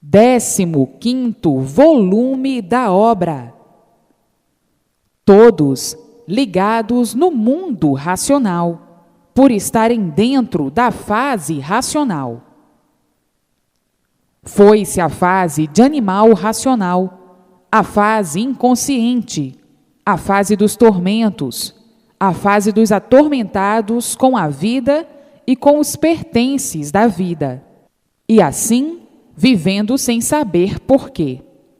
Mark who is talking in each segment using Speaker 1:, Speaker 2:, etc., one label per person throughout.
Speaker 1: 15º volume da obra. Todos ligados no mundo racional, por estarem dentro da fase racional. Foi-se a fase de animal racional, a fase inconsciente, a fase dos tormentos, a fase dos atormentados com a vida e com os pertences da vida, e assim vivendo sem saber porquê.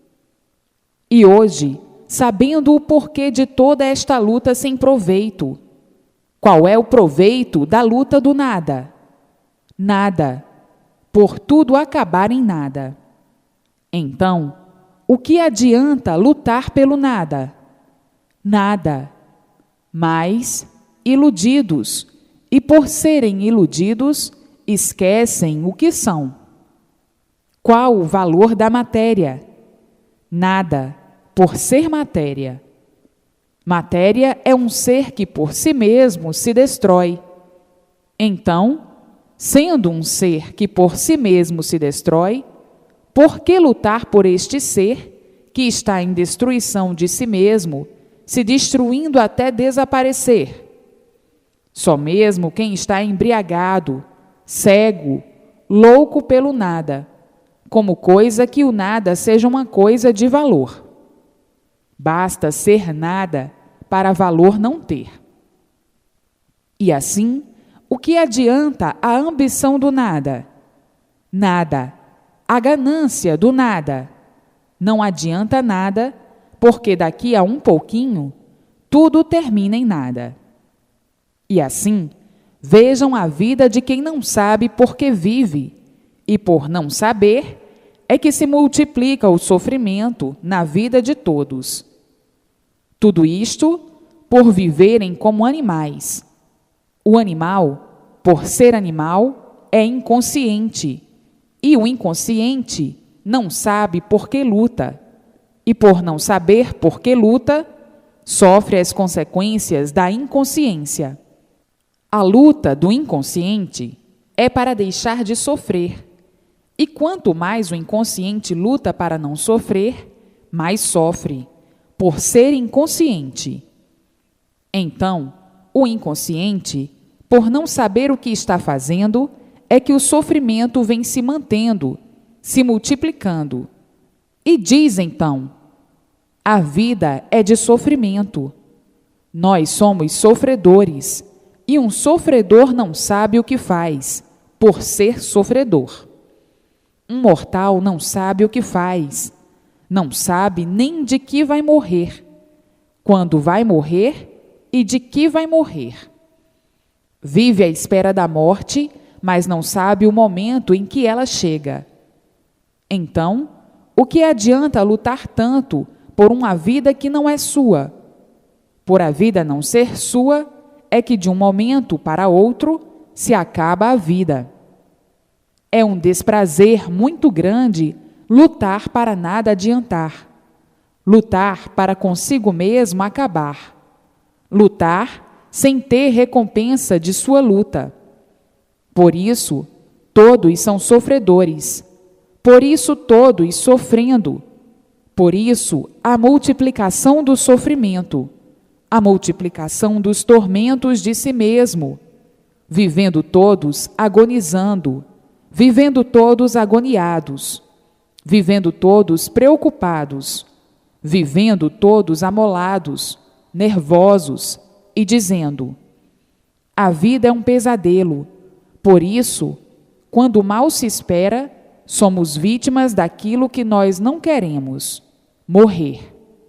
Speaker 1: E hoje, sabendo o porquê de toda esta luta sem proveito, qual é o proveito da luta do nada? Nada, por tudo acabar em nada. Então, o que adianta lutar pelo nada? Nada. Mas, iludidos, e por serem iludidos, esquecem o que são. Qual o valor da matéria? Nada, por ser matéria. Matéria é um ser que por si mesmo se destrói. Então, sendo um ser que por si mesmo se destrói, por que lutar por este ser que está em destruição de si mesmo, se destruindo até desaparecer? Só mesmo quem está embriagado, cego, louco pelo nada, como coisa que o nada seja uma coisa de valor. Basta ser nada para valor não ter. E assim, o que adianta a ambição do nada? Nada. A ganância do nada? Não adianta nada, porque daqui a um pouquinho, tudo termina em nada. E assim, vejam a vida de quem não sabe por que vive, e por não saber, é que se multiplica o sofrimento na vida de todos. Tudo isto por viverem como animais. O animal, por ser animal, é inconsciente, e o inconsciente não sabe por que luta, e por não saber por que luta, sofre as consequências da inconsciência. A luta do inconsciente é para deixar de sofrer. E quanto mais o inconsciente luta para não sofrer, mais sofre, por ser inconsciente. Então, o inconsciente, por não saber o que está fazendo, é que o sofrimento vem se mantendo, se multiplicando. E diz então: a vida é de sofrimento. Nós somos sofredores, e um sofredor não sabe o que faz, por ser sofredor. Um mortal não sabe o que faz, não sabe nem de que vai morrer, quando vai morrer e de que vai morrer. Vive à espera da morte, mas não sabe o momento em que ela chega. Então, o que adianta lutar tanto por uma vida que não é sua? Por a vida não ser sua, é que de um momento para outro se acaba a vida. É um desprazer muito grande lutar para nada adiantar, lutar para consigo mesmo acabar, lutar sem ter recompensa de sua luta. Por isso, todos são sofredores, por isso todos sofrendo, por isso a multiplicação do sofrimento, a multiplicação dos tormentos de si mesmo, vivendo todos agonizando, vivendo todos agoniados, vivendo todos preocupados, vivendo todos amolados, nervosos e dizendo: a vida é um pesadelo, por isso, quando mal se espera, somos vítimas daquilo que nós não queremos, morrer.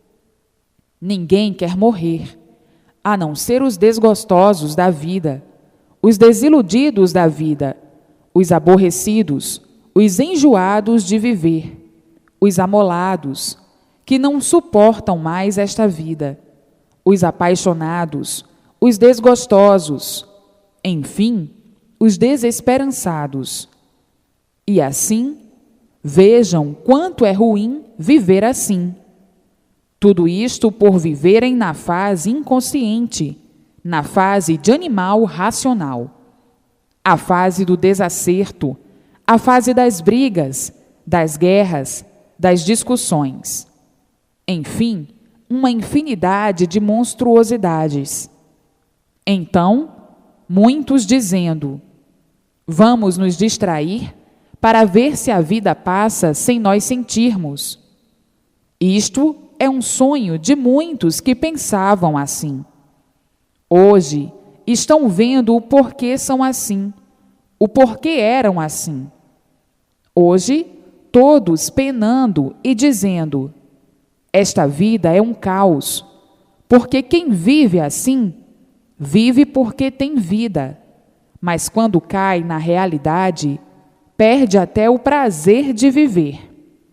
Speaker 1: Ninguém quer morrer, a não ser os desgostosos da vida, os desiludidos da vida, os aborrecidos, os enjoados de viver, os amolados, que não suportam mais esta vida, os apaixonados, os desgostosos, enfim, os desesperançados. E assim, vejam quanto é ruim viver assim. Tudo isto por viverem na fase inconsciente, na fase de animal racional. A fase do desacerto, a fase das brigas, das guerras, das discussões. Enfim, uma infinidade de monstruosidades. Então, muitos dizendo: vamos nos distrair para ver se a vida passa sem nós sentirmos. Isto é um sonho de muitos que pensavam assim. Hoje, estão vendo o porquê são assim, o porquê eram assim. Hoje, todos penando e dizendo: esta vida é um caos, porque quem vive assim, vive porque tem vida, mas quando cai na realidade, perde até o prazer de viver.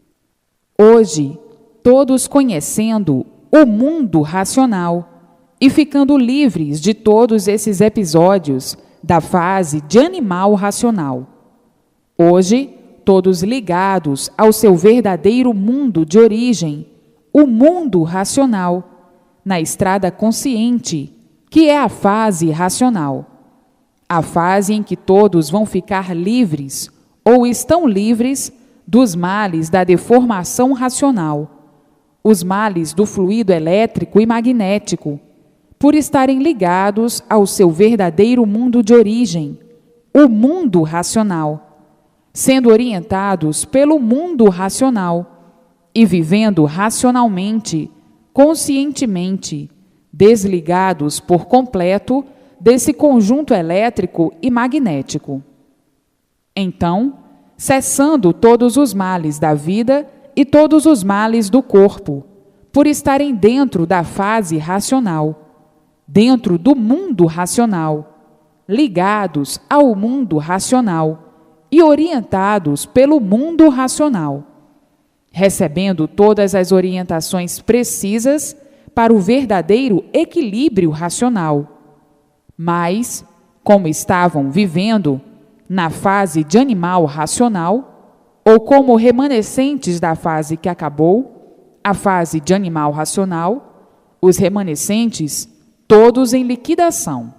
Speaker 1: Hoje, todos conhecendo o mundo racional e ficando livres de todos esses episódios da fase de animal racional. Hoje, todos ligados ao seu verdadeiro mundo de origem, o mundo racional, na estrada consciente, que é a fase racional. A fase em que todos vão ficar livres, ou estão livres, dos males da deformação racional, os males do fluido elétrico e magnético, por estarem ligados ao seu verdadeiro mundo de origem, o mundo racional, sendo orientados pelo mundo racional e vivendo racionalmente, conscientemente, desligados por completo desse conjunto elétrico e magnético. Então, cessando todos os males da vida e todos os males do corpo, por estarem dentro da fase racional, dentro do mundo racional, ligados ao mundo racional e orientados pelo mundo racional, recebendo todas as orientações precisas para o verdadeiro equilíbrio racional. Mas, como estavam vivendo na fase de animal racional, ou como remanescentes da fase que acabou, a fase de animal racional, os remanescentes, todos em liquidação.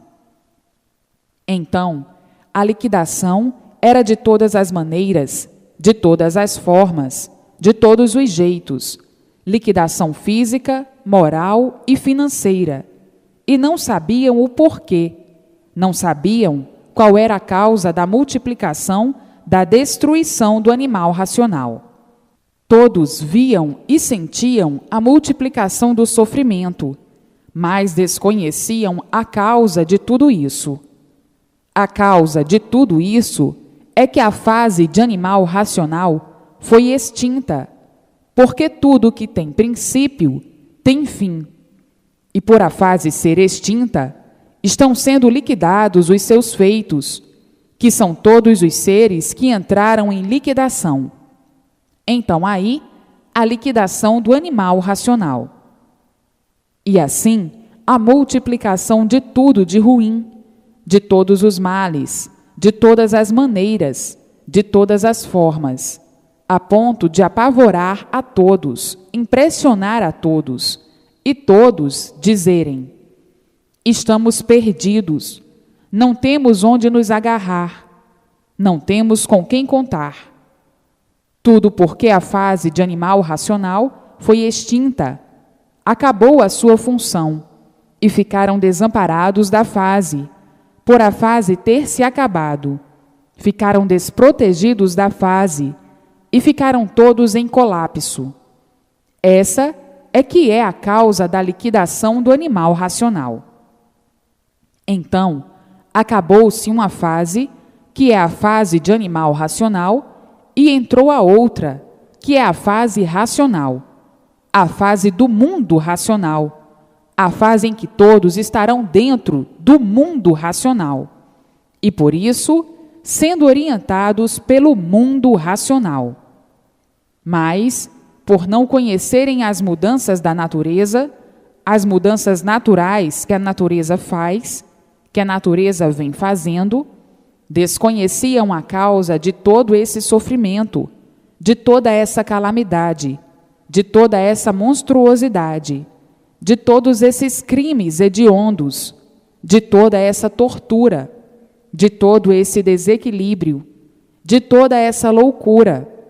Speaker 1: Então, a liquidação era de todas as maneiras, de todas as formas, de todos os jeitos, liquidação física, moral e financeira, e não sabiam o porquê, não sabiam qual era a causa da multiplicação, da destruição do animal racional. Todos viam e sentiam a multiplicação do sofrimento, mas desconheciam a causa de tudo isso. A causa de tudo isso é que a fase de animal racional foi extinta, porque tudo que tem princípio tem fim. E por a fase ser extinta, estão sendo liquidados os seus feitos, que são todos os seres que entraram em liquidação. Então aí, a liquidação do animal racional. E assim, a multiplicação de tudo de ruim, de todos os males, de todas as maneiras, de todas as formas, a ponto de apavorar a todos, impressionar a todos, e todos dizerem: estamos perdidos, não temos onde nos agarrar, não temos com quem contar. Tudo porque a fase de animal racional foi extinta, acabou a sua função, e ficaram desamparados da fase, por a fase ter se acabado. Ficaram desprotegidos da fase, e ficaram todos em colapso. Essa é que é a causa da liquidação do animal racional. Então, acabou-se uma fase, que é a fase de animal racional, e entrou a outra, que é a fase racional, a fase do mundo racional, a fase em que todos estarão dentro do mundo racional, e por isso, sendo orientados pelo mundo racional. Mas, por não conhecerem as mudanças da natureza, as mudanças naturais que a natureza faz, que a natureza vem fazendo, desconheciam a causa de todo esse sofrimento, de toda essa calamidade, de toda essa monstruosidade, de todos esses crimes hediondos, de toda essa tortura, de todo esse desequilíbrio, de toda essa loucura,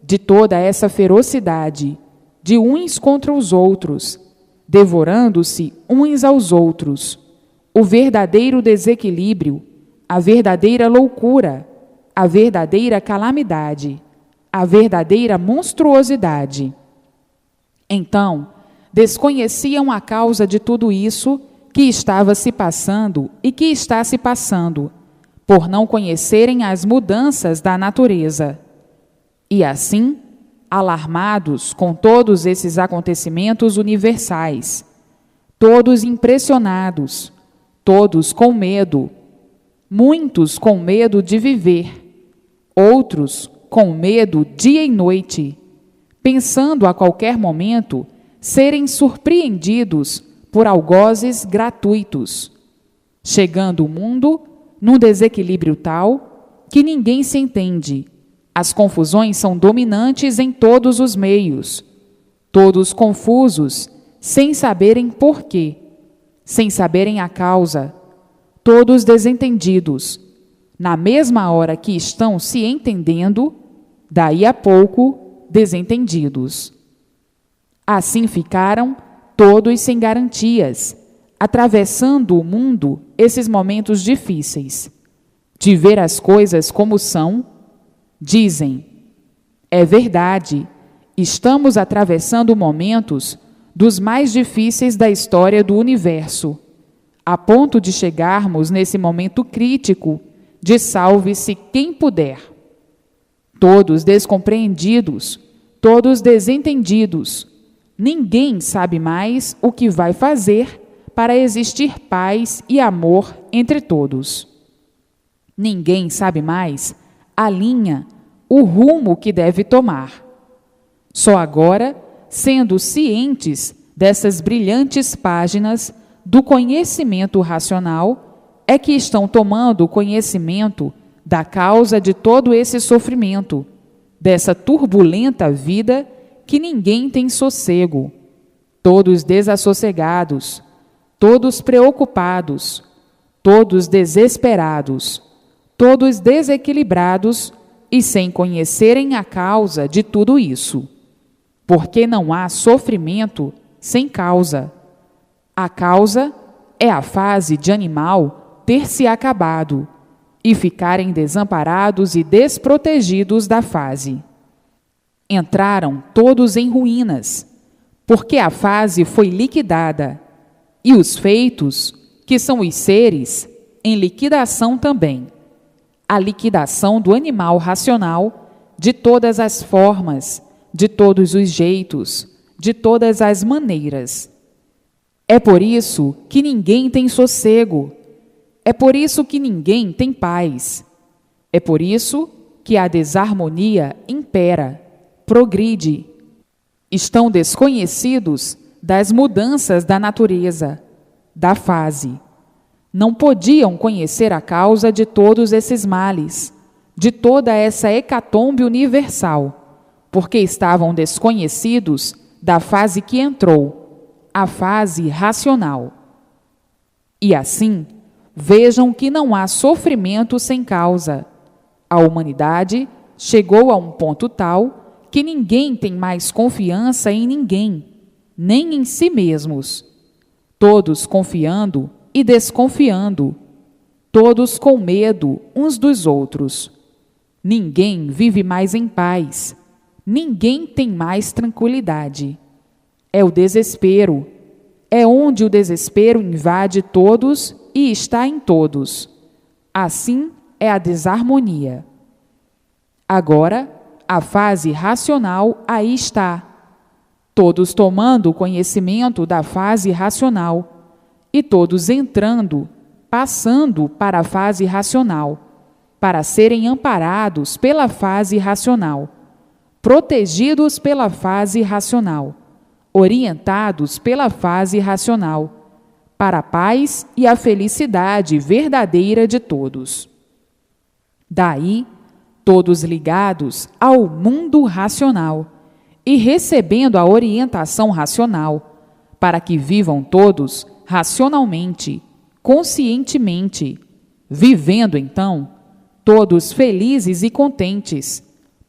Speaker 1: de toda essa ferocidade, de uns contra os outros, devorando-se uns aos outros, o verdadeiro desequilíbrio, a verdadeira loucura, a verdadeira calamidade, a verdadeira monstruosidade. Então, desconheciam a causa de tudo isso que estava se passando e que está se passando, por não conhecerem as mudanças da natureza. E assim, alarmados com todos esses acontecimentos universais, todos impressionados, todos com medo, muitos com medo de viver, outros com medo dia e noite, pensando a qualquer momento serem surpreendidos por algozes gratuitos, chegando o mundo num desequilíbrio tal que ninguém se entende. As confusões são dominantes em todos os meios, todos confusos, sem saberem porquê, sem saberem a causa, todos desentendidos, na mesma hora que estão se entendendo, daí a pouco desentendidos. Assim ficaram todos sem garantias, atravessando o mundo esses momentos difíceis, de ver as coisas como são. Dizem, é verdade, estamos atravessando momentos dos mais difíceis da história do universo, a ponto de chegarmos nesse momento crítico de salve-se quem puder. Todos descompreendidos, todos desentendidos, ninguém sabe mais o que vai fazer para existir paz e amor entre todos. Ninguém sabe mais a linha, o rumo que deve tomar. Só agora, sendo cientes dessas brilhantes páginas do conhecimento racional, é que estão tomando conhecimento da causa de todo esse sofrimento, dessa turbulenta vida que ninguém tem sossego, todos desassossegados, todos preocupados, todos desesperados, todos desequilibrados e sem conhecerem a causa de tudo isso. Porque não há sofrimento sem causa. A causa é a fase de animal ter se acabado e ficarem desamparados e desprotegidos da fase. Entraram todos em ruínas, porque a fase foi liquidada, e os feitos, que são os seres, em liquidação também. A liquidação do animal racional, de todas as formas, de todos os jeitos, de todas as maneiras. É por isso que ninguém tem sossego, é por isso que ninguém tem paz, é por isso que a desarmonia impera, progride. Estão desconhecidos das mudanças da natureza, da fase. Não podiam conhecer a causa de todos esses males, de toda essa hecatombe universal, porque estavam desconhecidos da fase que entrou, a fase racional. E assim, vejam que não há sofrimento sem causa. A humanidade chegou a um ponto tal que ninguém tem mais confiança em ninguém, nem em si mesmos. Todos confiando e desconfiando, todos com medo uns dos outros. Ninguém vive mais em paz, ninguém tem mais tranquilidade. É o desespero, é onde o desespero invade todos e está em todos. Assim é a desarmonia. Agora, a fase racional aí está, todos tomando conhecimento da fase racional, e todos entrando, passando para a fase racional, para serem amparados pela fase racional, protegidos pela fase racional, orientados pela fase racional, para a paz e a felicidade verdadeira de todos. Daí, todos ligados ao mundo racional e recebendo a orientação racional, para que vivam todos racionalmente, conscientemente, vivendo então todos felizes e contentes,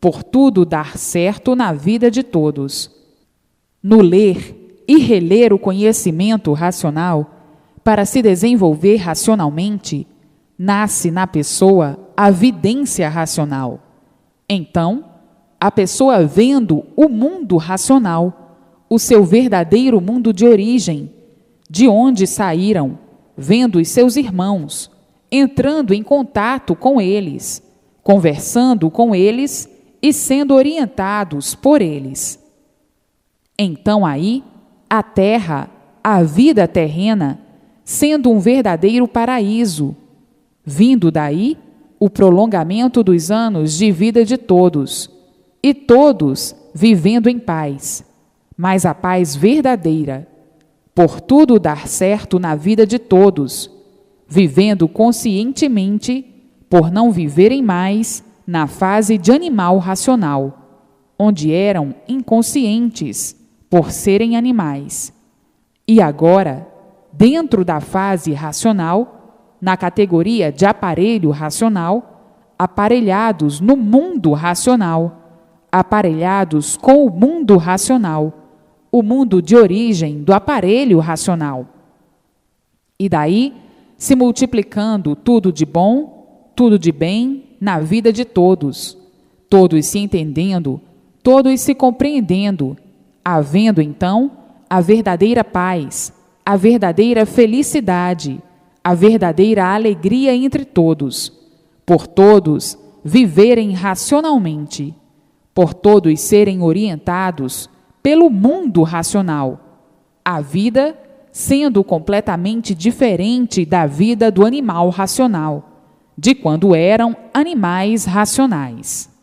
Speaker 1: por tudo dar certo na vida de todos. No ler e reler o conhecimento racional, para se desenvolver racionalmente, nasce na pessoa a vidência racional. Então, a pessoa vendo o mundo racional, o seu verdadeiro mundo de origem, de onde saíram, vendo os seus irmãos, entrando em contato com eles, conversando com eles e sendo orientados por eles. Então aí, a terra, a vida terrena, sendo um verdadeiro paraíso, vindo daí o prolongamento dos anos de vida de todos, e todos vivendo em paz, mas a paz verdadeira, por tudo dar certo na vida de todos, vivendo conscientemente, por não viverem mais na fase de animal racional, onde eram inconscientes por serem animais. E agora, dentro da fase racional, na categoria de aparelho racional, aparelhados no mundo racional, aparelhados com o mundo racional, o mundo de origem do aparelho racional. E daí, se multiplicando tudo de bom, tudo de bem na vida de todos, todos se entendendo, todos se compreendendo, havendo então a verdadeira paz, a verdadeira felicidade, a verdadeira alegria entre todos, por todos viverem racionalmente, por todos serem orientados pelo mundo racional, a vida sendo completamente diferente da vida do animal racional, de quando eram animais racionais.